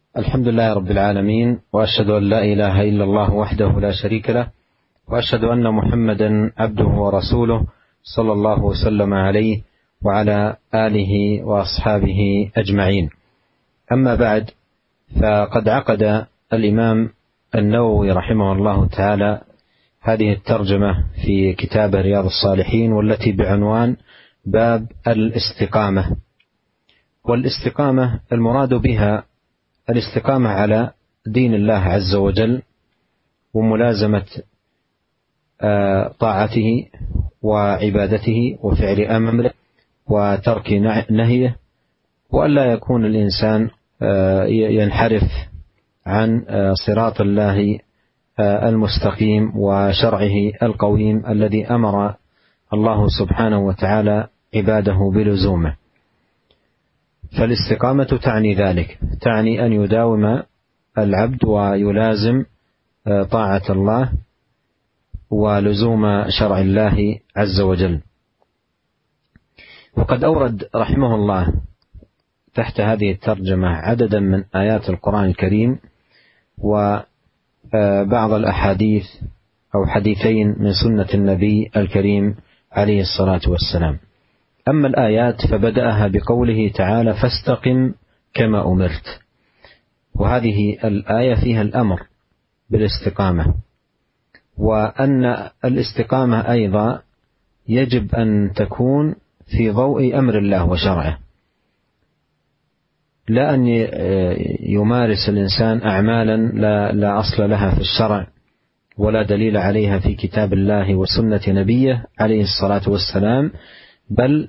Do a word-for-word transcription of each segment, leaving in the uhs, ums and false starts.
الحمد لله رب العالمين، وأشهد أن لا إله إلا الله وحده لا شريك له، وأشهد أن محمدا عبده ورسوله صلى الله وسلم عليه وعلى آله وأصحابه أجمعين. أما بعد، فقد عقد الإمام النووي رحمه الله تعالى هذه الترجمة في كتاب رياض الصالحين، والتي بعنوان باب الاستقامة. والاستقامة المراد بها الاستقامة على دين الله عز وجل، وملازمة طاعته وعبادته وفعل أمره وترك نهيه، وألا يكون الإنسان ينحرف عن صراط الله المستقيم وشرعه القويم الذي أمر الله سبحانه وتعالى عباده بلزومه. فالاستقامة تعني ذلك، تعني أن يداوم العبد ويلازم طاعة الله ولزوم شرع الله عز وجل. وقد أورد رحمه الله تحت هذه الترجمة عددا من آيات القرآن الكريم وبعض الأحاديث أو حديثين من سنة النبي الكريم عليه الصلاة والسلام. أما الآيات فبدأها بقوله تعالى: فاستقم كما أمرت. وهذه الآية فيها الأمر بالاستقامة، وأن الاستقامة أيضا يجب أن تكون في ضوء أمر الله وشرعه، لا أن يمارس الإنسان أعمالا لا, لا أصل لها في الشرع ولا دليل عليها في كتاب الله وسنة نبيه عليه الصلاة والسلام، بل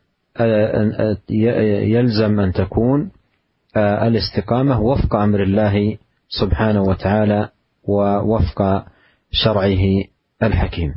يلزم أن تكون الاستقامة وفق أمر الله سبحانه وتعالى ووفق شرعه الحكيم.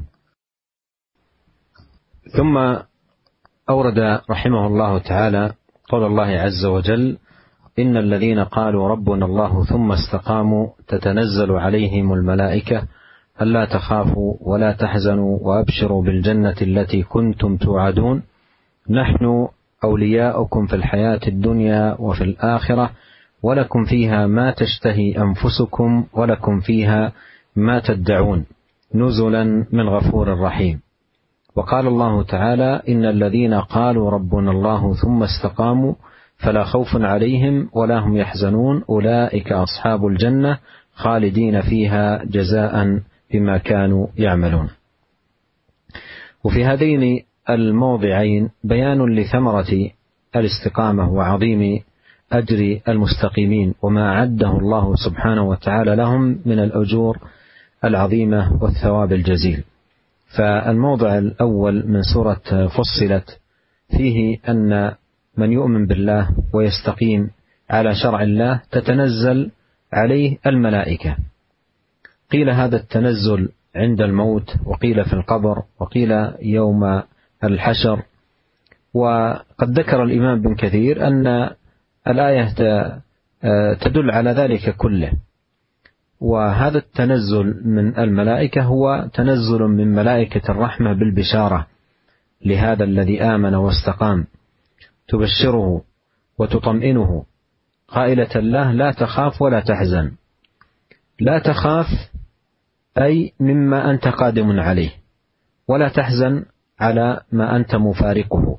ثم أورد رحمه الله تعالى قول الله عز وجل: إن الذين قالوا ربنا الله ثم استقاموا تتنزل عليهم الملائكة ألا تخافوا ولا تحزنوا وأبشروا بالجنة التي كنتم توعدون نحن أولياؤكم في الحياة الدنيا وفي الآخرة ولكم فيها ما تشتهي أنفسكم ولكم فيها ما تدعون نزلا من غفور رحيم. وقال الله تعالى: إن الذين قالوا ربنا الله ثم استقاموا فلا خوف عليهم ولا هم يحزنون أولئك أصحاب الجنة خالدين فيها جزاء بما كانوا يعملون. وفي هذين الموضعين بيان لثمرة الاستقامة وعظيم أجر المستقيمين وما أعده الله سبحانه وتعالى لهم من الأجور العظيمة والثواب الجزيل. فالموضع الأول من سورة فصلت فيه أن من يؤمن بالله ويستقيم على شرع الله تتنزل عليه الملائكة. قيل هذا التنزل عند الموت، وقيل في القبر، وقيل يوم الحشر. وقد ذكر الإمام ابن كثير أن الآية تدل على ذلك كله. وهذا التنزل من الملائكة هو تنزل من ملائكة الرحمة بالبشارة لهذا الذي آمن واستقام، تبشره وتطمئنه قائلة له: لا تخاف ولا تحزن. لا تخاف أي مما أنت قادم عليه، ولا تحزن على ما أنت مفارقه.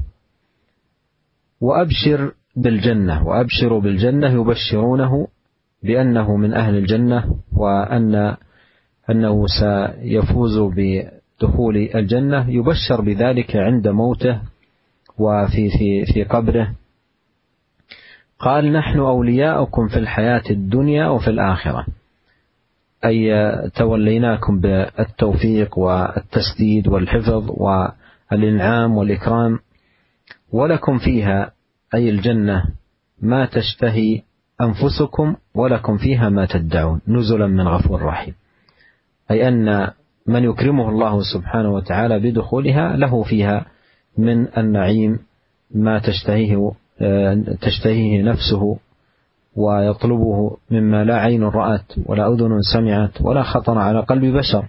وأبشر بالجنة، وأبشروا بالجنة يبشرونه بأنه من أهل الجنة، وأن أنه سيفوز بدخول الجنة، يبشر بذلك عند موته وفي في في قبره. قال: نحن أولياؤكم في الحياة الدنيا وفي الآخرة، أي توليناكم بالتوفيق والتسديد والحفظ والإنعام والإكرام. ولكم فيها أي الجنة ما تشتهي أنفسكم ولكم فيها ما تدعون نزلا من غفور رحيم، أي أن من يكرمه الله سبحانه وتعالى بدخولها له فيها من النعيم ما تشتهيه تشتهيه نفسه ويطلبه مما لا عين رأت ولا أذن سمعت ولا خطر على قلب بشر.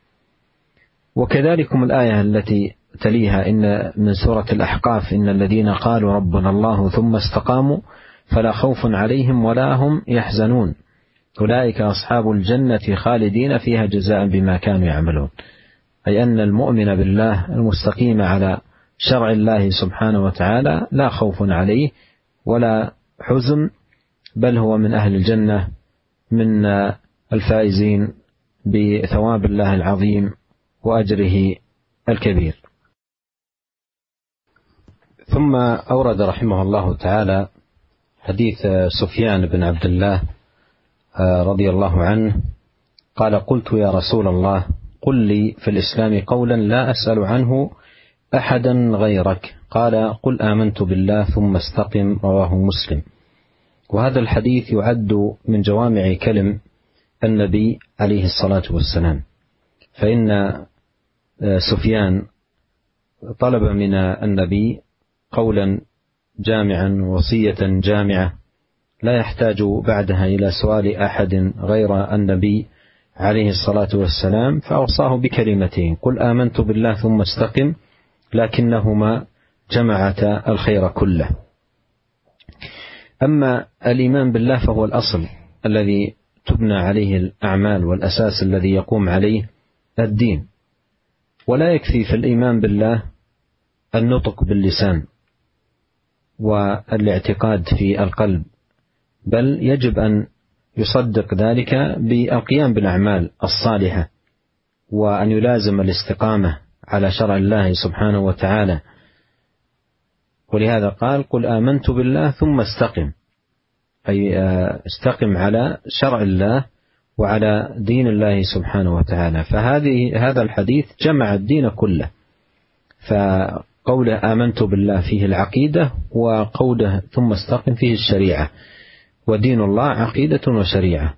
وكذلكم الآية التي تليها إن من سورة الأحقاف: إن الذين قالوا ربنا الله ثم استقاموا فلا خوف عليهم ولا هم يحزنون أولئك أصحاب الجنة خالدين فيها جزاء بما كانوا يعملون. أي أن المؤمن بالله المستقيم على شرع الله سبحانه وتعالى لا خوف عليه ولا حزن، بل هو من أهل الجنة، من الفائزين بثواب الله العظيم وأجره الكبير. ثم أورد رحمه الله تعالى حديث سفيان بن عبد الله رضي الله عنه قال: قلت يا رسول الله قل لي في الإسلام قولا لا أسأل عنه أحدا غيرك. قال: قل آمنت بالله ثم استقم. رواه مسلم. وهذا الحديث يعد من جوامع كلم النبي عليه الصلاة والسلام، فإن سفيان طلب من النبي قولا جامعا، وصية جامعة لا يحتاج بعدها إلى سؤال أحد غير النبي عليه الصلاة والسلام، فأوصاه بكلمتين: قل آمنت بالله ثم استقم، لكنهما جمعتا الخير كله. أما الإيمان بالله فهو الأصل الذي تبنى عليه الأعمال والأساس الذي يقوم عليه الدين، ولا يكفي في الإيمان بالله النطق باللسان والاعتقاد في القلب، بل يجب أن يصدق ذلك بالقيام بالأعمال الصالحة، وأن يلازم الاستقامة على شرع الله سبحانه وتعالى. ولهذا قال: قل آمنت بالله ثم استقم، أي استقم على شرع الله وعلى دين الله سبحانه وتعالى. فهذه هذا الحديث جمع الدين كله، فقوله آمنت بالله فيه العقيدة، وقوله ثم استقم فيه الشريعة. ودين الله عقيدة وشريعة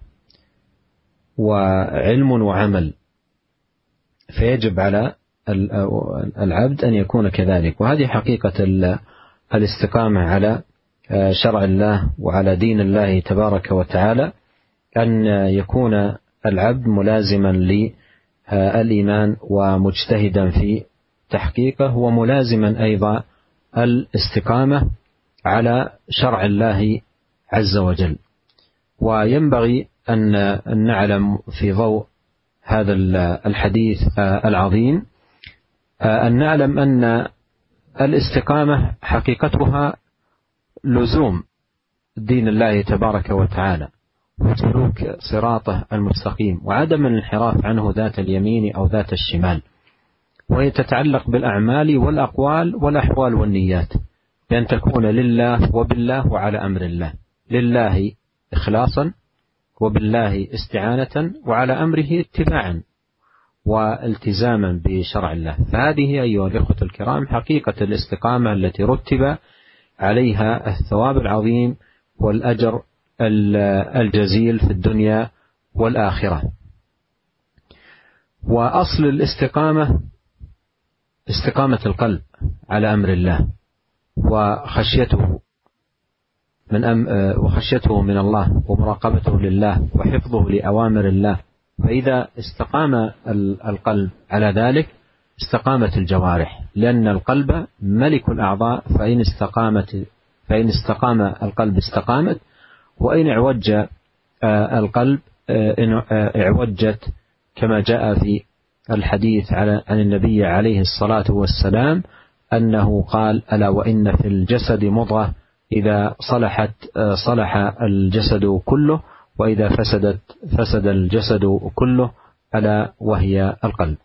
وعلم وعمل، فيجب على العبد أن يكون كذلك. وهذه حقيقة الاستقامة على شرع الله وعلى دين الله تبارك وتعالى، أن يكون العبد ملازما للإيمان ومجتهدا في تحقيقه، وملازما أيضا الاستقامة على شرع الله عز وجل. وينبغي أن نعلم في ضوء هذا الحديث العظيم أن نعلم أن الاستقامة حقيقتها لزوم دين الله تبارك وتعالى وسلوك صراطه المستقيم، وعدم الانحراف عنه ذات اليمين أو ذات الشمال. وهي تتعلق بالأعمال والأقوال والأحوال والنيات، بأن تكون لله وبالله وعلى أمر الله، لله إخلاصا وبالله استعانة وعلى أمره اتباعا والتزاما بشرع الله. فهذه أيها الإخوة الكرام حقيقة الاستقامة التي رتب عليها الثواب العظيم والأجر الجزيل في الدنيا والآخرة. وأصل الاستقامة استقامة القلب على أمر الله وخشيته من أم وخشيته من الله ومراقبته لله وحفظه لأوامر الله. فإذا استقام القلب على ذلك استقامت الجوارح، لأن القلب ملك الأعضاء، فإن استقامت فإن استقام القلب استقامت، وإن اعوج القلب إن اعوجت، كما جاء في الحديث عن النبي عليه الصلاة والسلام أنه قال: ألا وإن في الجسد مضغة إذا صلحت صلح الجسد كله، وإذا فسدت فسد الجسد كله، ألا وهي القلب.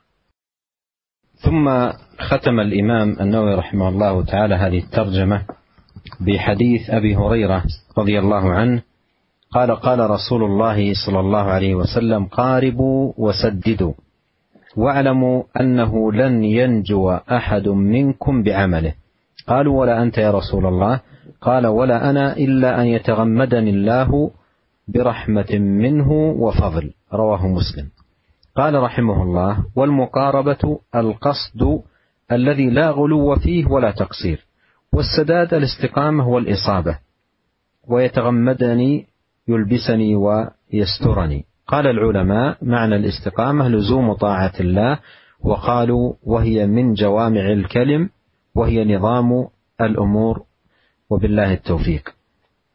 ثم ختم الإمام النووي رحمه الله تعالى هذه الترجمة بحديث أبي هريرة رضي الله عنه قال: قال رسول الله صلى الله عليه وسلم: قاربوا وسددوا، واعلموا أنه لن ينجو أحد منكم بعمله. قالوا: ولا أنت يا رسول الله؟ قال: ولا أنا إلا أن يتغمدني الله برحمة منه وفضل. رواه مسلم. قال رحمه الله: والمقاربة القصد الذي لا غلو فيه ولا تقصير، والسداد الاستقامة والإصابة، ويتغمدني يلبسني ويسترني. قال العلماء: معنى الاستقامة لزوم طاعة الله، وقالوا: وهي من جوامع الكلم، وهي نظام الأمور، وبالله التوفيق.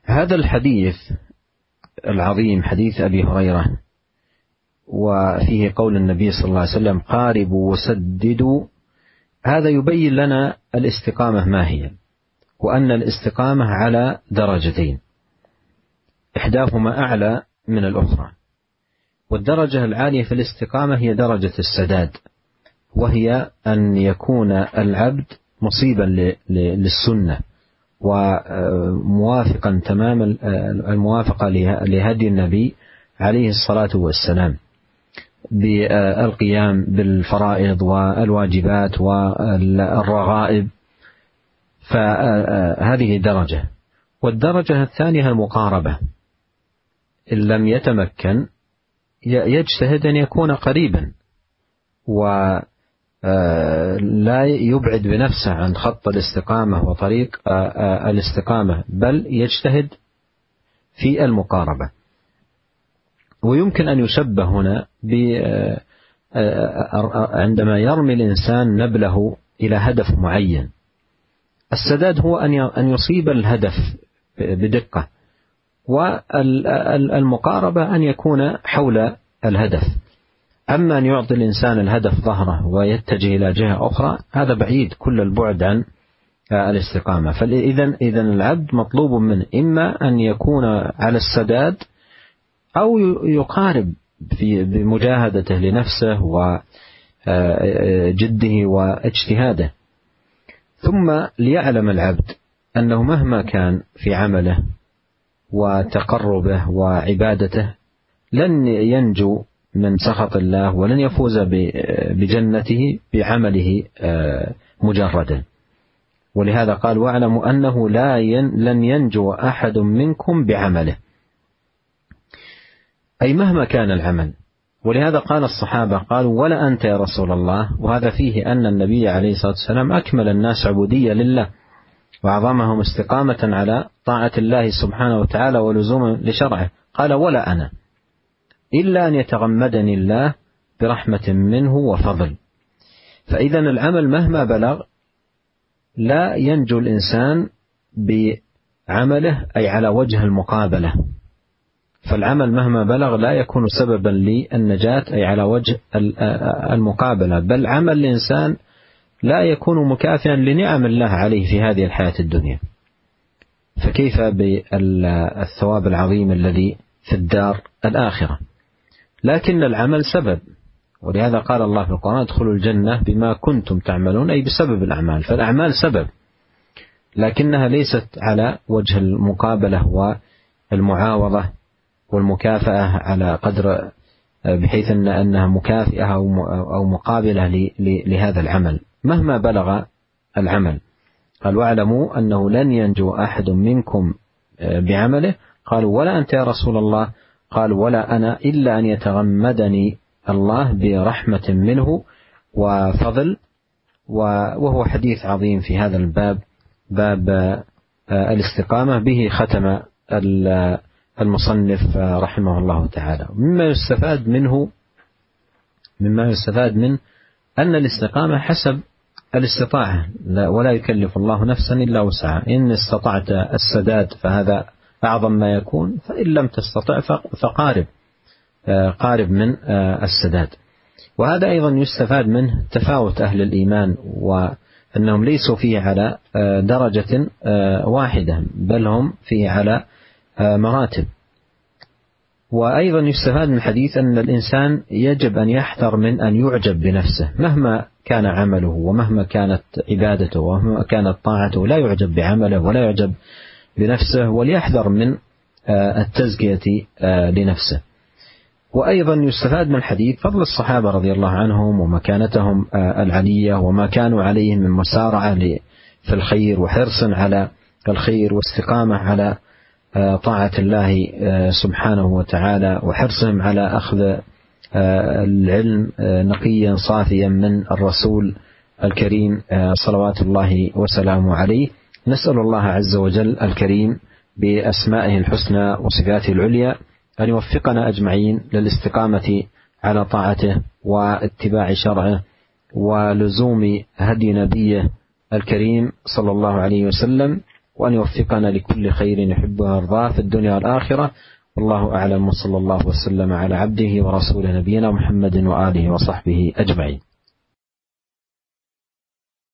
هذا الحديث العظيم حديث أبي هريرة وفيه قول النبي صلى الله عليه وسلم قاربوا وسددوا، هذا يبين لنا الاستقامة ما هي، وأن الاستقامة على درجتين إحداهما أعلى من الأخرى. والدرجة العالية في الاستقامة هي درجة السداد، وهي أن يكون العبد مصيبا للسنة وموافقا تمام الموافقة لهدي النبي عليه الصلاة والسلام بالقيام بالفرائض والواجبات والرغائب، فهذه درجة. والدرجة الثانية المقاربة، إن لم يتمكن يجتهد أن يكون قريبا ولا يبعد بنفسه عن خط الاستقامة وطريق الاستقامة، بل يجتهد في المقاربة. ويمكن أن يشبه هنا عندما يرمي الإنسان نبله إلى هدف معين، السداد هو أن يصيب الهدف بدقة، والمقاربة أن يكون حول الهدف. أما أن يعطي الإنسان الهدف ظهره ويتجه إلى جهة أخرى، هذا بعيد كل البعد عن الاستقامة. فإذا إذن العبد مطلوب منه إما أن يكون على السداد أو يقارب في بمجاهدته لنفسه وجده واجتهاده. ثم ليعلم العبد أنه مهما كان في عمله وتقربه وعبادته لن ينجو من سخط الله ولن يفوز بجنته بعمله مجردا. ولهذا قال واعلموا أنه لا ين لن ينجو أحد منكم بعمله، أي مهما كان العمل. ولهذا قال الصحابة قالوا ولا أنت يا رسول الله، وهذا فيه أن النبي عليه الصلاة والسلام أكمل الناس عبودية لله وأعظمهم استقامة على طاعة الله سبحانه وتعالى ولزوما لشرعه. قال ولا أنا إلا أن يتغمدني الله برحمة منه وفضل. فإذا العمل مهما بلغ لا ينجو الإنسان بعمله أي على وجه المقابلة، فالعمل مهما بلغ لا يكون سببا للنجاة أي على وجه المقابلة، بل عمل الإنسان لا يكون مكافئا لنعم الله عليه في هذه الحياة الدنيا، فكيف بالثواب العظيم الذي في الدار الآخرة. لكن العمل سبب، ولهذا قال الله في القرآن ادخلوا الجنة بما كنتم تعملون، أي بسبب الأعمال. فالأعمال سبب لكنها ليست على وجه المقابلة والمعاوضة والمكافأة على قدر بحيث أن أنها مكافئة أو مقابلة لهذا العمل مهما بلغ العمل. قال واعلموا أنه لن ينجو أحد منكم بعمله. قالوا ولا أنت يا رسول الله؟ قال ولا أنا إلا أن يتغمدني الله برحمة منه وفضل. وهو حديث عظيم في هذا الباب، باب الاستقامة، به ختم المصنف رحمه الله تعالى. مما يستفاد منه مما يستفاد منه أن الاستقامة حسب الاستطاعة، ولا يكلف الله نفسا إلا وسعها. إن استطعت السداد فهذا أعظم ما يكون، فإن لم تستطع فقارب قارب من السداد. وهذا أيضا يستفاد منه تفاوت أهل الإيمان، وأنهم ليسوا فيه على درجة واحدة بل هم فيه على مراتب. وأيضا يستفاد من الحديث أن الإنسان يجب أن يحذر من أن يعجب بنفسه مهما كان عمله ومهما كانت عبادته ومهما كانت طاعته، لا يعجب بعمله ولا يعجب بنفسه، وليحذر من التزكية لنفسه. وأيضا يستفاد من الحديث فضل الصحابة رضي الله عنهم ومكانتهم العلية وما كانوا عليه من مسارعة في الخير وحرص على الخير واستقامة على طاعة الله سبحانه وتعالى، وحرصهم على أخذ العلم نقيا صافيا من الرسول الكريم صلوات الله وسلامه عليه. نسأل الله عز وجل الكريم بأسمائه الحسنى وصفاته العليا أن يوفقنا أجمعين للاستقامة على طاعته واتباع شرعه ولزوم هدي نبيه الكريم صلى الله عليه وسلم، وأن يوفقنا لكل خير يحبه ويرضاه في الدنيا والآخرة. والله أعلم، وصلى الله وسلم على عبده ورسوله نبينا محمد وآله وصحبه أجمعين.